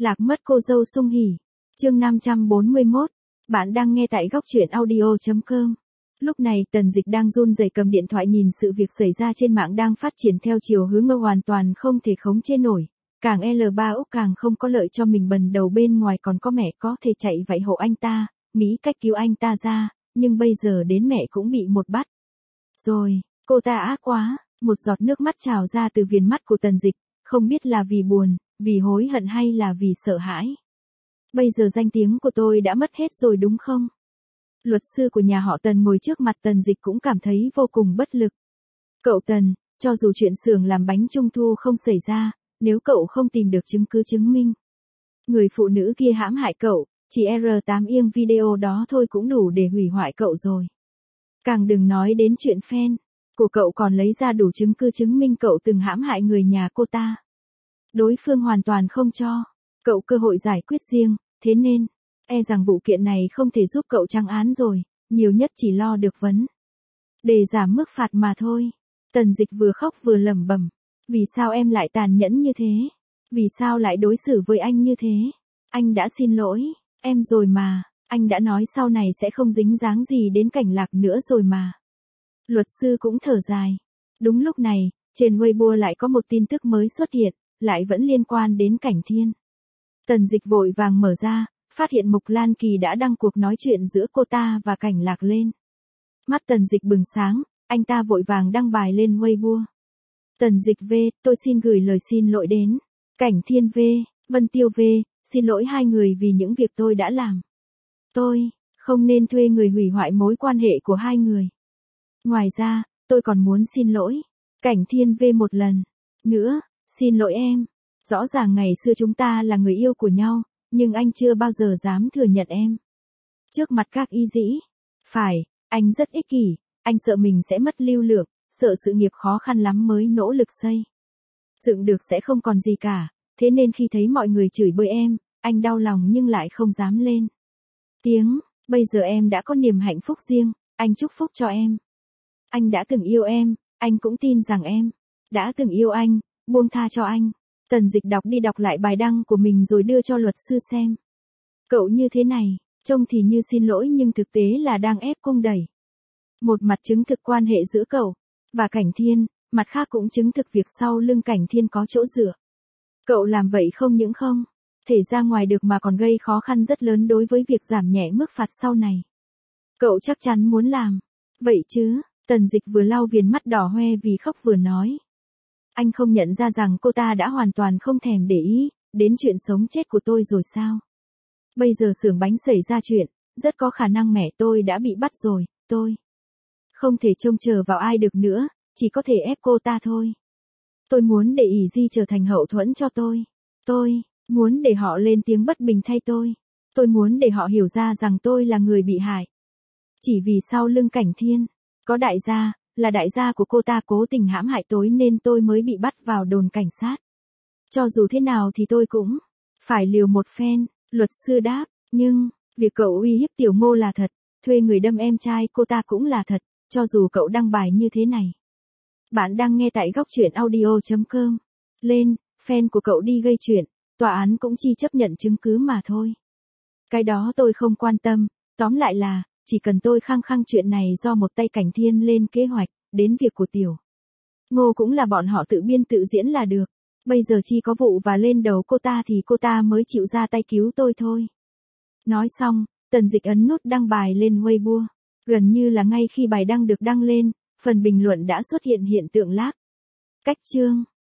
Lạc mất cô dâu Sung Hỉ. Chương 541. Bạn đang nghe tại góc truyện audio.com. Lúc này Tần Dịch đang run rẩy cầm điện thoại nhìn sự việc xảy ra trên mạng đang phát triển theo chiều hướng hoàn toàn không thể khống chế nổi. Càng L3 Úc càng không có lợi cho mình, bần đầu bên ngoài còn có mẹ có thể chạy vậy hộ anh ta, nghĩ cách cứu anh ta ra, nhưng bây giờ đến mẹ cũng bị một bắt. Rồi, cô ta ác quá, một giọt nước mắt trào ra từ viền mắt của Tần Dịch, không biết là vì buồn, vì hối hận hay là vì sợ hãi. Bây giờ danh tiếng của tôi đã mất hết rồi đúng không? Luật sư của nhà họ Tần ngồi trước mặt Tần Dịch cũng cảm thấy vô cùng bất lực. Cậu Tần, cho dù chuyện xưởng làm bánh trung thu không xảy ra, nếu cậu không tìm được chứng cứ chứng minh người phụ nữ kia hãm hại cậu, chỉ R8 yên video đó thôi cũng đủ để hủy hoại cậu rồi. Càng đừng nói đến chuyện fan của cậu còn lấy ra đủ chứng cứ chứng minh cậu từng hãm hại người nhà cô ta. Đối phương hoàn toàn không cho cậu cơ hội giải quyết riêng, thế nên, e rằng vụ kiện này không thể giúp cậu trắng án rồi, nhiều nhất chỉ lo được vấn để giảm mức phạt mà thôi. Tần Dịch vừa khóc vừa lẩm bẩm, vì sao em lại tàn nhẫn như thế? Vì sao lại đối xử với anh như thế? Anh đã xin lỗi em rồi mà, anh đã nói sau này sẽ không dính dáng gì đến Cảnh Lạc nữa rồi mà. Luật sư cũng thở dài. Đúng lúc này, trên Weibo lại có một tin tức mới xuất hiện, lại vẫn liên quan đến Cảnh Thiên. Tần Dịch vội vàng mở ra, phát hiện Mục Lan Kỳ đã đăng cuộc nói chuyện giữa cô ta và Cảnh Lạc lên. Mắt Tần Dịch bừng sáng, anh ta vội vàng đăng bài lên Weibo. Tần Dịch V, tôi xin gửi lời xin lỗi đến Cảnh Thiên V, Vân Tiêu V, xin lỗi hai người vì những việc tôi đã làm. Tôi không nên thuê người hủy hoại mối quan hệ của hai người. Ngoài ra, tôi còn muốn xin lỗi Cảnh Thiên V một lần nữa, xin lỗi em. Rõ ràng ngày xưa chúng ta là người yêu của nhau, nhưng anh chưa bao giờ dám thừa nhận em trước mặt các y dĩ. Phải, anh rất ích kỷ, anh sợ mình sẽ mất lưu lượng, sợ sự nghiệp khó khăn lắm mới nỗ lực xây dựng được sẽ không còn gì cả, thế nên khi thấy mọi người chửi bới em, anh đau lòng nhưng lại không dám lên tiếng. Bây giờ em đã có niềm hạnh phúc riêng, anh chúc phúc cho em. Anh đã từng yêu em, anh cũng tin rằng em đã từng yêu anh, buông tha cho anh. Tần Dịch đọc đi đọc lại bài đăng của mình rồi đưa cho luật sư xem. Cậu như thế này, trông thì như xin lỗi nhưng thực tế là đang ép cung đẩy. Một mặt chứng thực quan hệ giữa cậu và Cảnh Thiên, mặt khác cũng chứng thực việc sau lưng Cảnh Thiên có chỗ dựa. Cậu làm vậy không những không thể ra ngoài được mà còn gây khó khăn rất lớn đối với việc giảm nhẹ mức phạt sau này. Cậu chắc chắn muốn làm vậy chứ? Tần Dịch vừa lau viền mắt đỏ hoe vì khóc vừa nói. Anh không nhận ra rằng cô ta đã hoàn toàn không thèm để ý đến chuyện sống chết của tôi rồi sao? Bây giờ xưởng bánh xảy ra chuyện, rất có khả năng mẹ tôi đã bị bắt rồi, tôi không thể trông chờ vào ai được nữa, chỉ có thể ép cô ta thôi. Tôi muốn để ỷ Di trở thành hậu thuẫn cho tôi. Tôi muốn để họ lên tiếng bất bình thay tôi. Tôi muốn để họ hiểu ra rằng tôi là người bị hại. Chỉ vì sau lưng Cảnh Thiên có đại gia, là đại gia của cô ta cố tình hãm hại tôi nên tôi mới bị bắt vào đồn cảnh sát. Cho dù thế nào thì tôi cũng phải liều một phen, luật sư đáp. Nhưng, việc cậu uy hiếp Tiểu Ngô là thật, thuê người đâm em trai cô ta cũng là thật, cho dù cậu đăng bài như thế này. Bạn đang nghe tại góc truyện audio.com. Lên, fan của cậu đi gây chuyện, tòa án cũng chỉ chấp nhận chứng cứ mà thôi. Cái đó tôi không quan tâm, tóm lại là, chỉ cần tôi khăng khăng chuyện này do một tay Cảnh Thiên lên kế hoạch, đến việc của Tiểu Ngô cũng là bọn họ tự biên tự diễn là được. Bây giờ chỉ có vụ và lên đầu cô ta thì cô ta mới chịu ra tay cứu tôi thôi. Nói xong, Tần Dịch ấn nút đăng bài lên Weibo. Gần như là ngay khi bài đăng được đăng lên, phần bình luận đã xuất hiện hiện tượng lag. Cách chương